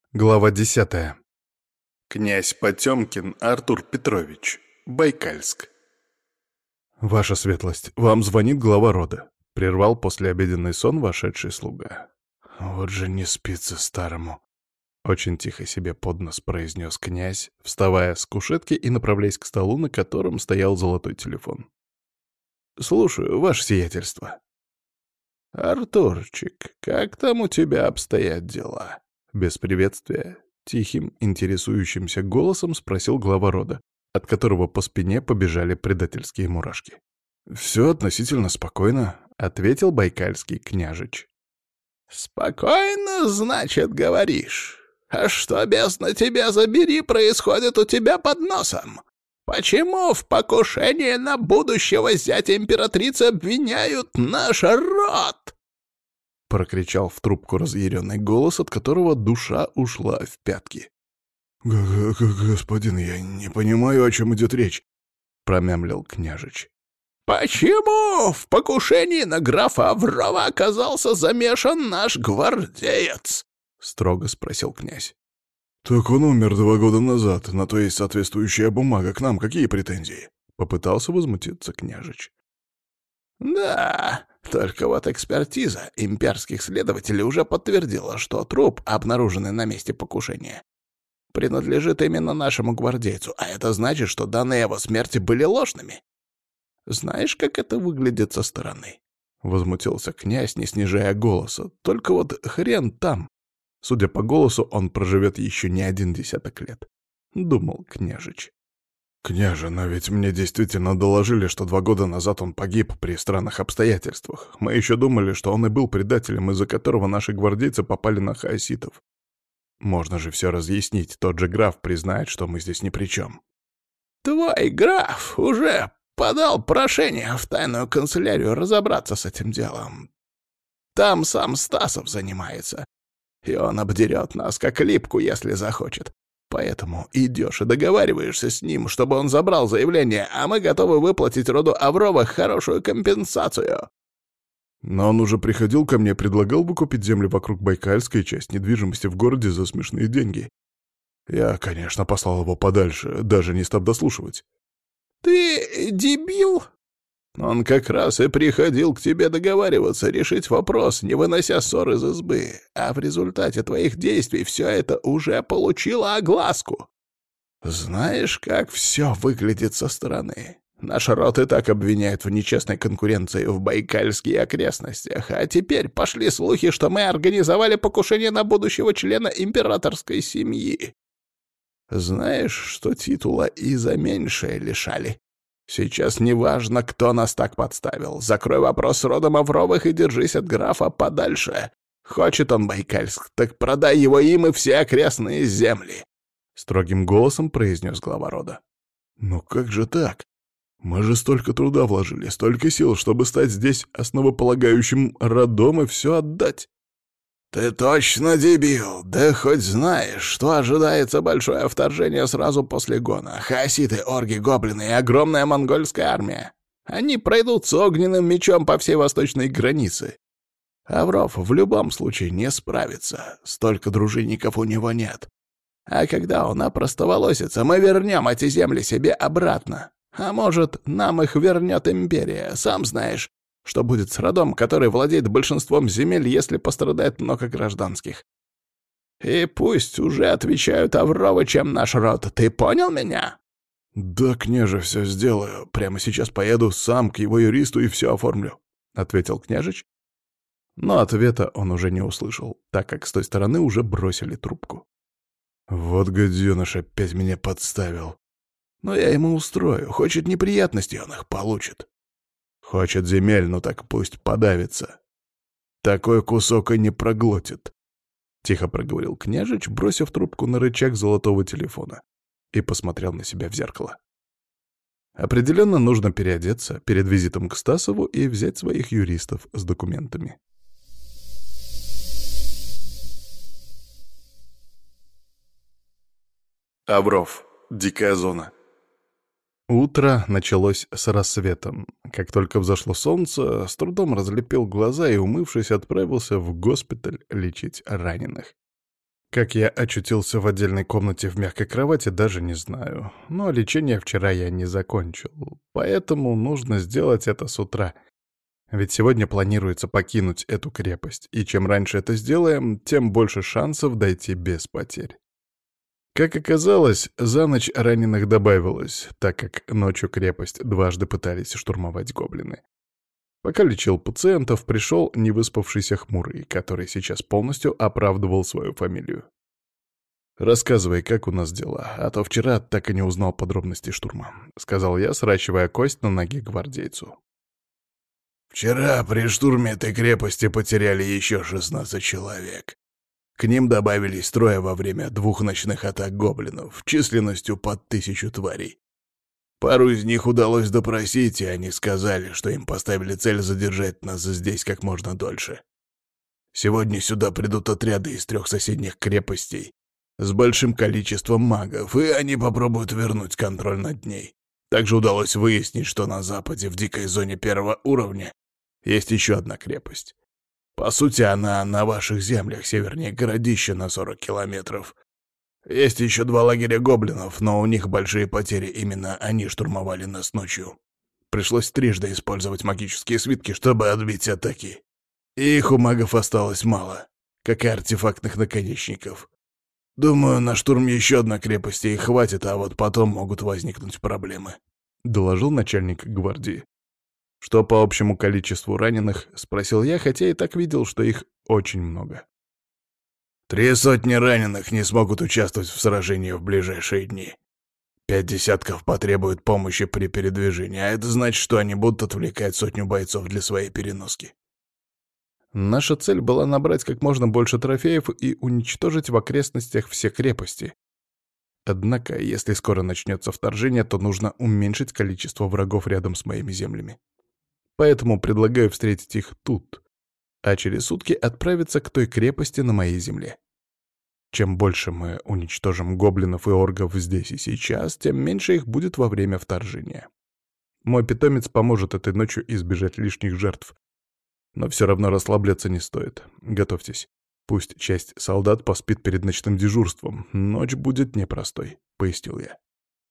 Глава 10. Князь Потемкин Артур Петрович. Байкальск. «Ваша светлость, вам звонит глава рода», — прервал послеобеденный сон вошедший слуга. «Вот же не спится старому», — очень тихо себе под нос произнес князь, вставая с кушетки и направляясь к столу, на котором стоял золотой телефон. «Слушаю, ваше сиятельство». «Артурчик, как там у тебя обстоят дела?» Без приветствия, тихим, интересующимся голосом спросил глава рода, от которого по спине побежали предательские мурашки. «Все относительно спокойно», — ответил байкальский княжич. «Спокойно, значит, говоришь. А что, бездна тебя забери, происходит у тебя под носом? Почему в покушении на будущего зятя императрицы обвиняют наш род?» — прокричал в трубку разъяренный голос, от которого душа ушла в пятки. «Господин, я не понимаю, о чем идет речь», — промямлил княжич. «Почему в покушении на графа Аврова оказался замешан наш гвардеец?» — строго спросил князь. «Так он умер 2 года назад, на то есть соответствующая бумага. К нам какие претензии?» — попытался возмутиться княжич. «Да, только вот экспертиза имперских следователей уже подтвердила, что труп, обнаруженный на месте покушения, принадлежит именно нашему гвардейцу, а это значит, что данные его смерти были ложными. Знаешь, как это выглядит со стороны?» Возмутился князь, не снижая голоса. Только вот хрен там. Судя по голосу, он проживет еще не 1 десяток лет. Думал княжич. «Княже, но ведь мне действительно доложили, что 2 года назад он погиб при странных обстоятельствах. Мы еще думали, что он и был предателем, из-за которого наши гвардейцы попали на хаоситов. Можно же все разъяснить, тот же граф признает, что мы здесь ни при чем». «Твой граф уже подал прошение в тайную канцелярию разобраться с этим делом. Там сам Стасов занимается, и он обдерет нас как липку, если захочет. Поэтому идешь и договариваешься с ним, чтобы он забрал заявление, а мы готовы выплатить роду Авровых хорошую компенсацию». Но он уже приходил ко мне, предлагал выкупить земли вокруг Байкальска и часть недвижимости в городе за смешные деньги. Я, конечно, послал его подальше, даже не став дослушивать. «Ты дебил?» «Он как раз и приходил к тебе договариваться, решить вопрос, не вынося ссор из избы, а в результате твоих действий все это уже получило огласку. Знаешь, как все выглядит со стороны? Наш род и так обвиняют в нечестной конкуренции в Байкальских окрестностях, а теперь пошли слухи, что мы организовали покушение на будущего члена императорской семьи. Знаешь, что титула и за меньшее лишали? Сейчас неважно, кто нас так подставил. Закрой вопрос с родом Авровых и держись от графа подальше. Хочет он Байкальск, так продай его им и все окрестные земли», — строгим голосом произнес глава рода. «Ну как же так? Мы же столько труда вложили, столько сил, чтобы стать здесь основополагающим родом и все отдать». «Ты точно дебил! Да хоть знаешь, что ожидается большое вторжение сразу после гона. Хаоситы, орги, гоблины и огромная монгольская армия. Они пройдут с огненным мечом по всей восточной границе. Авров в любом случае не справится. Столько дружинников у него нет. А когда он опростоволосится, мы вернем эти земли себе обратно. А может, нам их вернет империя, сам знаешь. Что будет с родом, который владеет большинством земель, если пострадает много гражданских? И пусть уже отвечают Авровы, чем наш род. Ты понял меня?» «Да, княже, все сделаю. Прямо сейчас поеду сам к его юристу и все оформлю», — ответил княжич. Но ответа он уже не услышал, так как с той стороны уже бросили трубку. «Вот гаденыш опять меня подставил. Но я ему устрою. Хочет неприятностей, он их получит. Хочет земель, ну так пусть подавится. Такой кусок и не проглотит», — тихо проговорил княжич, бросив трубку на рычаг золотого телефона, и посмотрел на себя в зеркало. Определенно нужно переодеться перед визитом к Стасову и взять своих юристов с документами. Авров. Дикая зона. Утро началось с рассветом. Как только взошло солнце, с трудом разлепил глаза и, умывшись, отправился в госпиталь лечить раненых. Как я очутился в отдельной комнате в мягкой кровати, даже не знаю. Но лечение вчера я не закончил, поэтому нужно сделать это с утра. Ведь сегодня планируется покинуть эту крепость, и чем раньше это сделаем, тем больше шансов дойти без потерь. Как оказалось, за ночь раненых добавилось, так как ночью крепость дважды пытались штурмовать гоблины. Пока лечил пациентов, пришел невыспавшийся Хмурый, который сейчас полностью оправдывал свою фамилию. «Рассказывай, как у нас дела, а то вчера так и не узнал подробностей штурма», — сказал я, сращивая кость на ноге гвардейцу. «Вчера при штурме этой крепости потеряли еще 16 человек. К ним добавились 3 во время 2 ночных атак гоблинов, численностью под 1000 тварей. Пару из них удалось допросить, и они сказали, что им поставили цель задержать нас здесь как можно дольше. Сегодня сюда придут отряды из 3 соседних крепостей с большим количеством магов, и они попробуют вернуть контроль над ней. Также удалось выяснить, что на западе, в дикой зоне 1-го уровня, есть еще одна крепость. По сути, она на ваших землях, севернее городища на 40 километров. Есть еще 2 лагеря гоблинов, но у них большие потери, именно они штурмовали нас ночью. Пришлось трижды использовать магические свитки, чтобы отбить атаки. И их у магов осталось мало, как и артефактных наконечников. Думаю, на штурм еще одной крепости их хватит, а вот потом могут возникнуть проблемы», — доложил начальник гвардии. «Что по общему количеству раненых?» — спросил я, хотя и так видел, что их очень много. 300 раненых не смогут участвовать в сражении в ближайшие дни. 5 десятков потребуют помощи при передвижении, а это значит, что они будут отвлекать 100 бойцов для своей переноски. Наша цель была набрать как можно больше трофеев и уничтожить в окрестностях все крепости. Однако, если скоро начнется вторжение, то нужно уменьшить количество врагов рядом с моими землями. Поэтому предлагаю встретить их тут, а через сутки отправиться к той крепости на моей земле. Чем больше мы уничтожим гоблинов и оргов здесь и сейчас, тем меньше их будет во время вторжения. Мой питомец поможет этой ночью избежать лишних жертв. Но все равно расслабляться не стоит. Готовьтесь. Пусть часть солдат поспит перед ночным дежурством. Ночь будет непростой, — пояснил я.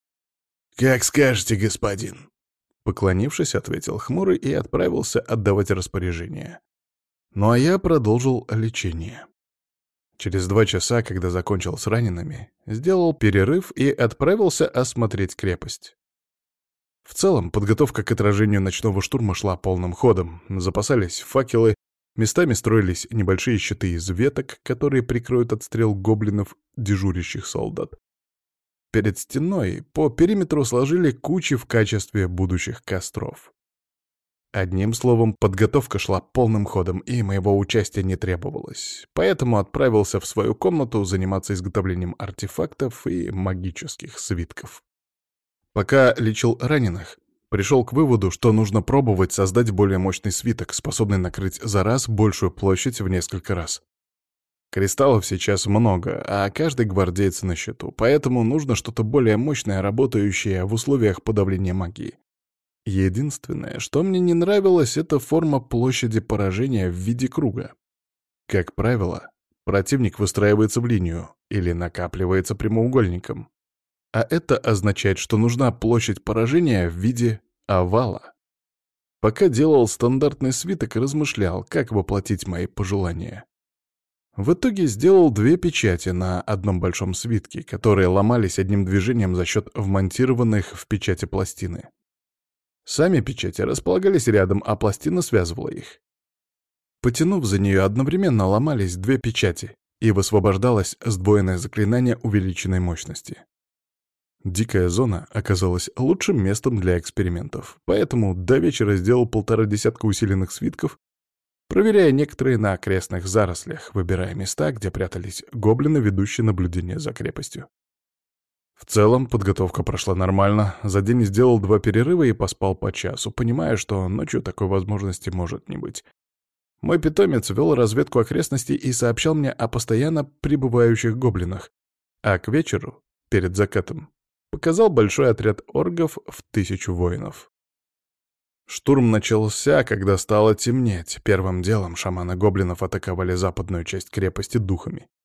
«Как скажете, господин», — поклонившись, ответил Хмурый и отправился отдавать распоряжение. Ну а я продолжил лечение. Через 2 часа, когда закончил с ранеными, сделал перерыв и отправился осмотреть крепость. В целом, подготовка к отражению ночного штурма шла полным ходом. Запасались факелы, местами строились небольшие щиты из веток, которые прикроют от стрел гоблинов дежурящих солдат. Перед стеной по периметру сложили кучи в качестве будущих костров. Одним словом, подготовка шла полным ходом, и моего участия не требовалось. Поэтому отправился в свою комнату заниматься изготовлением артефактов и магических свитков. Пока лечил раненых, пришел к выводу, что нужно пробовать создать более мощный свиток, способный накрыть за раз большую площадь в несколько раз. Кристаллов сейчас много, а каждый гвардеец на счету, поэтому нужно что-то более мощное, работающее в условиях подавления магии. Единственное, что мне не нравилось, это форма площади поражения в виде круга. Как правило, противник выстраивается в линию или накапливается прямоугольником. А это означает, что нужна площадь поражения в виде овала. Пока делал стандартный свиток, размышлял, как воплотить мои пожелания. В итоге сделал 2 печати на одном большом свитке, которые ломались одним движением за счет вмонтированных в печати пластины. Сами печати располагались рядом, а пластина связывала их. Потянув за нее, одновременно ломались 2 печати, и высвобождалось сдвоенное заклинание увеличенной мощности. Дикая зона оказалась лучшим местом для экспериментов, поэтому до вечера сделал 1,5 десятка усиленных свитков, проверяя некоторые на окрестных зарослях, выбирая места, где прятались гоблины, ведущие наблюдение за крепостью. В целом, подготовка прошла нормально. За день сделал 2 перерыва и поспал по часу, понимая, что ночью такой возможности может не быть. Мой питомец вел разведку окрестностей и сообщал мне о постоянно прибывающих гоблинах, а к вечеру, перед закатом, показал большой отряд оргов в 1000 воинов. Штурм начался, когда стало темнеть. Первым делом шаманы гоблинов атаковали западную часть крепости духами.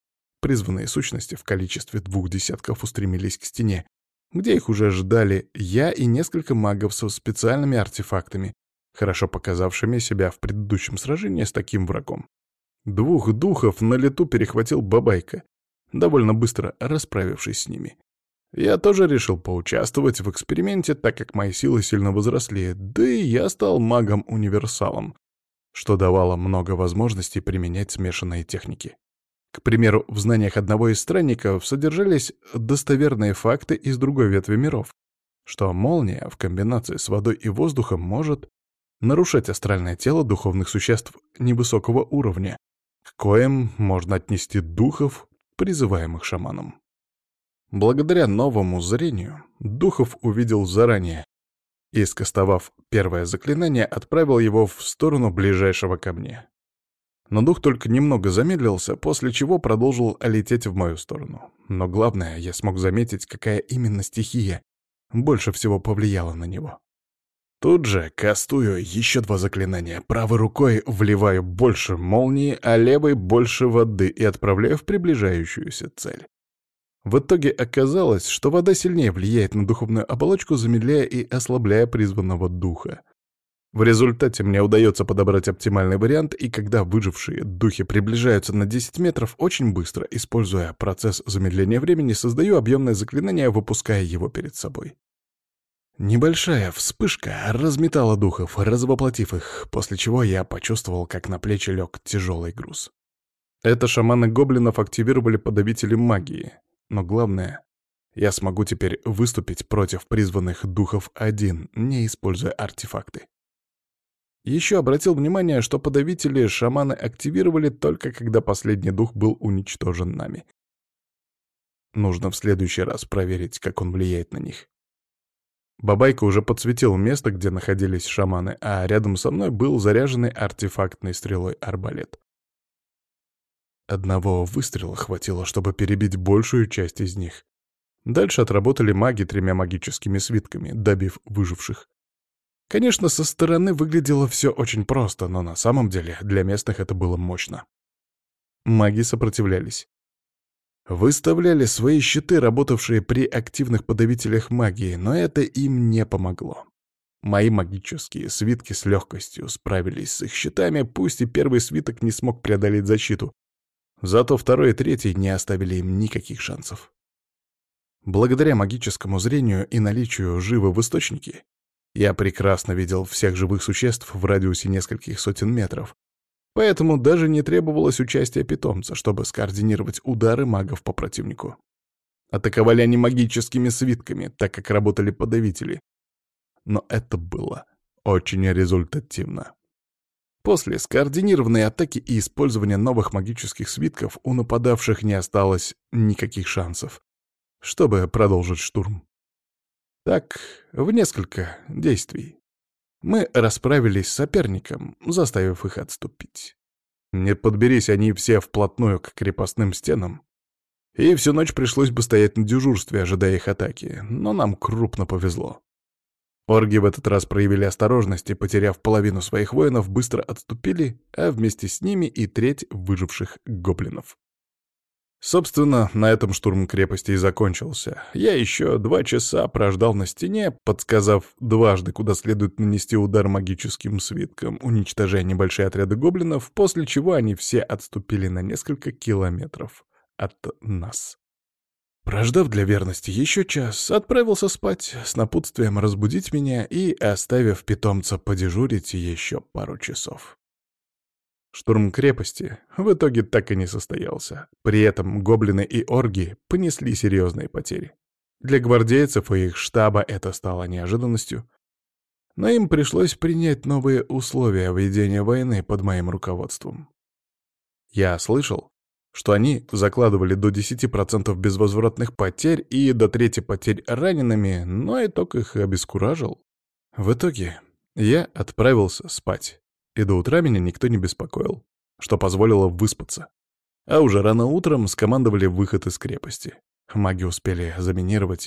Призванные сущности в количестве 2 десятков устремились к стене, где их уже ждали я и несколько магов со специальными артефактами, хорошо показавшими себя в предыдущем сражении с таким врагом. 2 духов на лету перехватил Бабайка, довольно быстро расправившись с ними. Я тоже решил поучаствовать в эксперименте, так как мои силы сильно возросли, да и я стал магом-универсалом, что давало много возможностей применять смешанные техники. К примеру, в знаниях одного из странников содержались достоверные факты из другой ветви миров, что молния в комбинации с водой и воздухом может нарушать астральное тело духовных существ невысокого уровня, к коим можно отнести духов, призываемых шаманом. Благодаря новому зрению, духов увидел заранее и, скостовав первое заклинание, отправил его в сторону ближайшего ко мне. Но дух только немного замедлился, после чего продолжил лететь в мою сторону. Но главное, я смог заметить, какая именно стихия больше всего повлияла на него. Тут же кастую еще 2 заклинания. Правой рукой вливаю больше молнии, а левой больше воды и отправляю в приближающуюся цель. В итоге оказалось, что вода сильнее влияет на духовную оболочку, замедляя и ослабляя призванного духа. В результате мне удается подобрать оптимальный вариант, и когда выжившие духи приближаются на 10 метров, очень быстро, используя процесс замедления времени, создаю объемное заклинание, выпуская его перед собой. Небольшая вспышка разметала духов, развоплотив их, после чего я почувствовал, как на плечи лег тяжелый груз. Это шаманы гоблинов активировали подавители магии, но главное, я смогу теперь выступить против призванных духов один, не используя артефакты. Еще обратил внимание, что подавители шаманы активировали только когда последний дух был уничтожен нами. Нужно в следующий раз проверить, как он влияет на них. Бабайка уже подсветил место, где находились шаманы, а рядом со мной был заряженный артефактной стрелой арбалет. Одного выстрела хватило, чтобы перебить большую часть из них. Дальше отработали маги 3 магическими свитками, добив выживших. Конечно, со стороны выглядело все очень просто, но на самом деле для местных это было мощно. Маги сопротивлялись. Выставляли свои щиты, работавшие при активных подавителях магии, но это им не помогло. Мои магические свитки с легкостью справились с их щитами, пусть и первый свиток не смог преодолеть защиту. Зато второй и третий не оставили им никаких шансов. Благодаря магическому зрению и наличию живы в источнике, я прекрасно видел всех живых существ в радиусе нескольких сотен метров, поэтому даже не требовалось участия питомца, чтобы скоординировать удары магов по противнику. Атаковали они магическими свитками, так как работали подавители. Но это было очень результативно. После скоординированной атаки и использования новых магических свитков у нападавших не осталось никаких шансов, чтобы продолжить штурм. Так, в несколько действий мы расправились с соперником, заставив их отступить. Не подберись они все вплотную к крепостным стенам, и всю ночь пришлось бы стоять на дежурстве, ожидая их атаки, но нам крупно повезло. Орги в этот раз проявили осторожность и, потеряв половину своих воинов, быстро отступили, а вместе с ними и треть выживших гоблинов. Собственно, на этом штурм крепости и закончился. Я еще 2 часа прождал на стене, подсказав дважды, куда следует нанести удар магическим свитком, уничтожая небольшие отряды гоблинов, после чего они все отступили на несколько километров от нас. Прождав для верности еще час, отправился спать с напутствием разбудить меня и оставив питомца подежурить еще пару часов. Штурм крепости в итоге так и не состоялся. При этом гоблины и орги понесли серьезные потери. Для гвардейцев и их штаба это стало неожиданностью, но им пришлось принять новые условия ведения войны под моим руководством. Я слышал, что они закладывали до 10% безвозвратных потерь и до трети потерь ранеными, но итог их обескуражил. В итоге я отправился спать, и до утра меня никто не беспокоил, что позволило выспаться. А уже рано утром скомандовали выход из крепости. Маги успели заминировать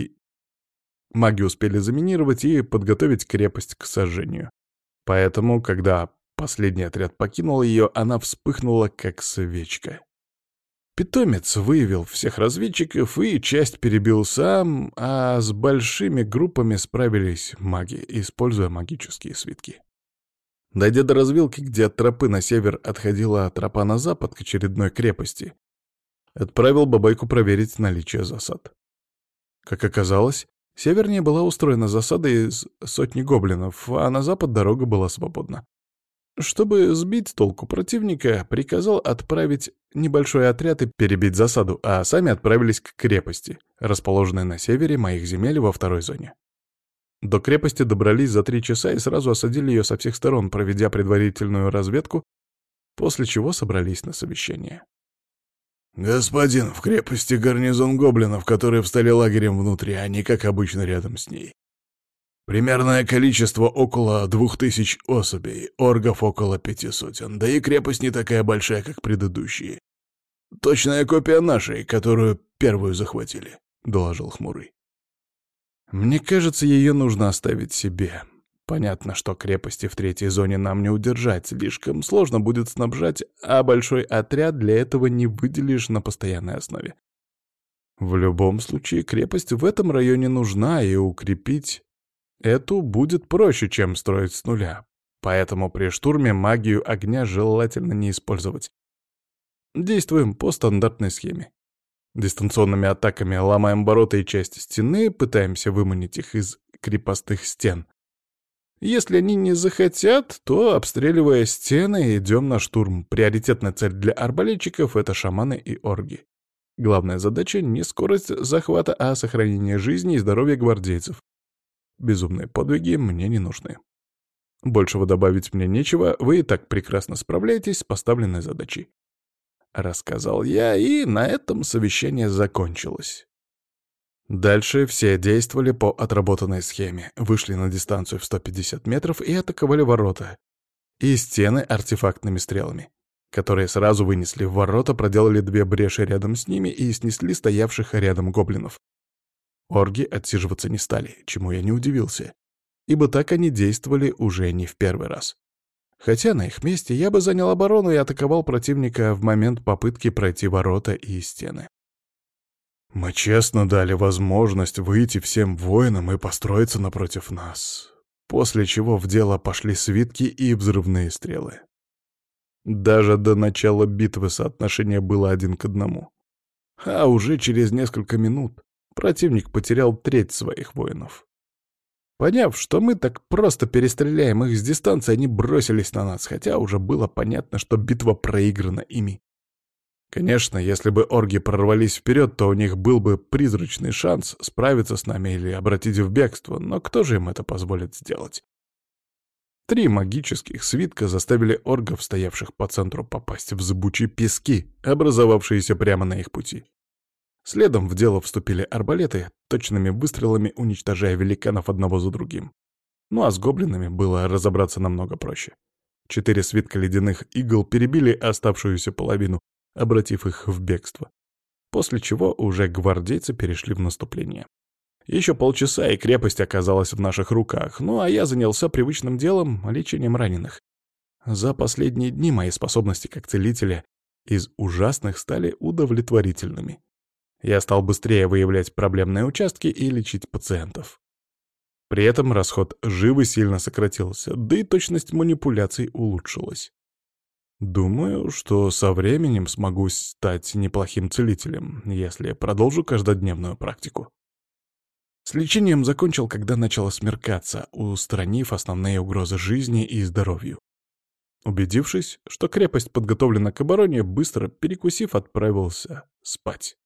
и подготовить крепость к сожжению. Поэтому, когда последний отряд покинул ее, она вспыхнула, как свечка. Питомец выявил всех разведчиков и часть перебил сам, а с большими группами справились маги, используя магические свитки. Дойдя до развилки, где от тропы на север отходила тропа на запад к очередной крепости, отправил Бабайку проверить наличие засад. Как оказалось, севернее была устроена засада из сотни гоблинов, а на запад дорога была свободна. Чтобы сбить с толку противника, приказал отправить небольшой отряд и перебить засаду, а сами отправились к крепости, расположенной на севере моих земель во второй зоне. До крепости добрались за 3 часа и сразу осадили ее со всех сторон, проведя предварительную разведку, после чего собрались на совещание. «Господин, в крепости гарнизон гоблинов, которые встали лагерем внутри, а не как обычно рядом с ней. Примерное количество около 2000 особей, оргов около 500, да и крепость не такая большая, как предыдущие. Точная копия нашей, которую первую захватили», — доложил Хмурый. «Мне кажется, ее нужно оставить себе. Понятно, что крепости в третьей зоне нам не удержать, слишком сложно будет снабжать, а большой отряд для этого не выделишь на постоянной основе. В любом случае, крепость в этом районе нужна, и укрепить эту будет проще, чем строить с нуля. Поэтому при штурме магию огня желательно не использовать. Действуем по стандартной схеме. Дистанционными атаками ломаем ворота и часть стены, пытаемся выманить их из крепостных стен. Если они не захотят, то, обстреливая стены, идем на штурм. Приоритетная цель для арбалетчиков — это шаманы и орги. Главная задача — не скорость захвата, а сохранение жизни и здоровья гвардейцев. Безумные подвиги мне не нужны. Большего добавить мне нечего, вы и так прекрасно справляетесь с поставленной задачей. Рассказал я, и на этом совещание закончилось. Дальше все действовали по отработанной схеме, вышли на дистанцию в 150 метров и атаковали ворота и стены артефактными стрелами, которые сразу вынесли в ворота, проделали 2 бреши рядом с ними и снесли стоявших рядом гоблинов. Орги отсиживаться не стали, чему я не удивился, ибо так они действовали уже не в первый раз. Хотя на их месте я бы занял оборону и атаковал противника в момент попытки пройти ворота и стены. Мы честно дали возможность выйти всем воинам и построиться напротив нас, после чего в дело пошли свитки и взрывные стрелы. Даже до начала битвы соотношение было 1 к 1. А уже через несколько минут противник потерял 1/3 своих воинов. Поняв, что мы так просто перестреляем их с дистанции, они бросились на нас, хотя уже было понятно, что битва проиграна ими. Конечно, если бы орги прорвались вперед, то у них был бы призрачный шанс справиться с нами или обратить в бегство, но кто же им это позволит сделать? 3 магических свитка заставили оргов, стоявших по центру, попасть в зыбучие пески, образовавшиеся прямо на их пути. Следом в дело вступили арбалеты, точными выстрелами уничтожая великанов одного за другим. Ну а с гоблинами было разобраться намного проще. 4 свитка ледяных игл перебили оставшуюся половину, обратив их в бегство. После чего уже гвардейцы перешли в наступление. Еще полчаса, и крепость оказалась в наших руках, ну а я занялся привычным делом — лечением раненых. За последние дни мои способности как целителя из ужасных стали удовлетворительными. Я стал быстрее выявлять проблемные участки и лечить пациентов. При этом расход живы сильно сократился, да и точность манипуляций улучшилась. Думаю, что со временем смогу стать неплохим целителем, если продолжу каждодневную практику. С лечением закончил, когда начало смеркаться, устранив основные угрозы жизни и здоровью. Убедившись, что крепость подготовлена к обороне, быстро перекусив, отправился спать.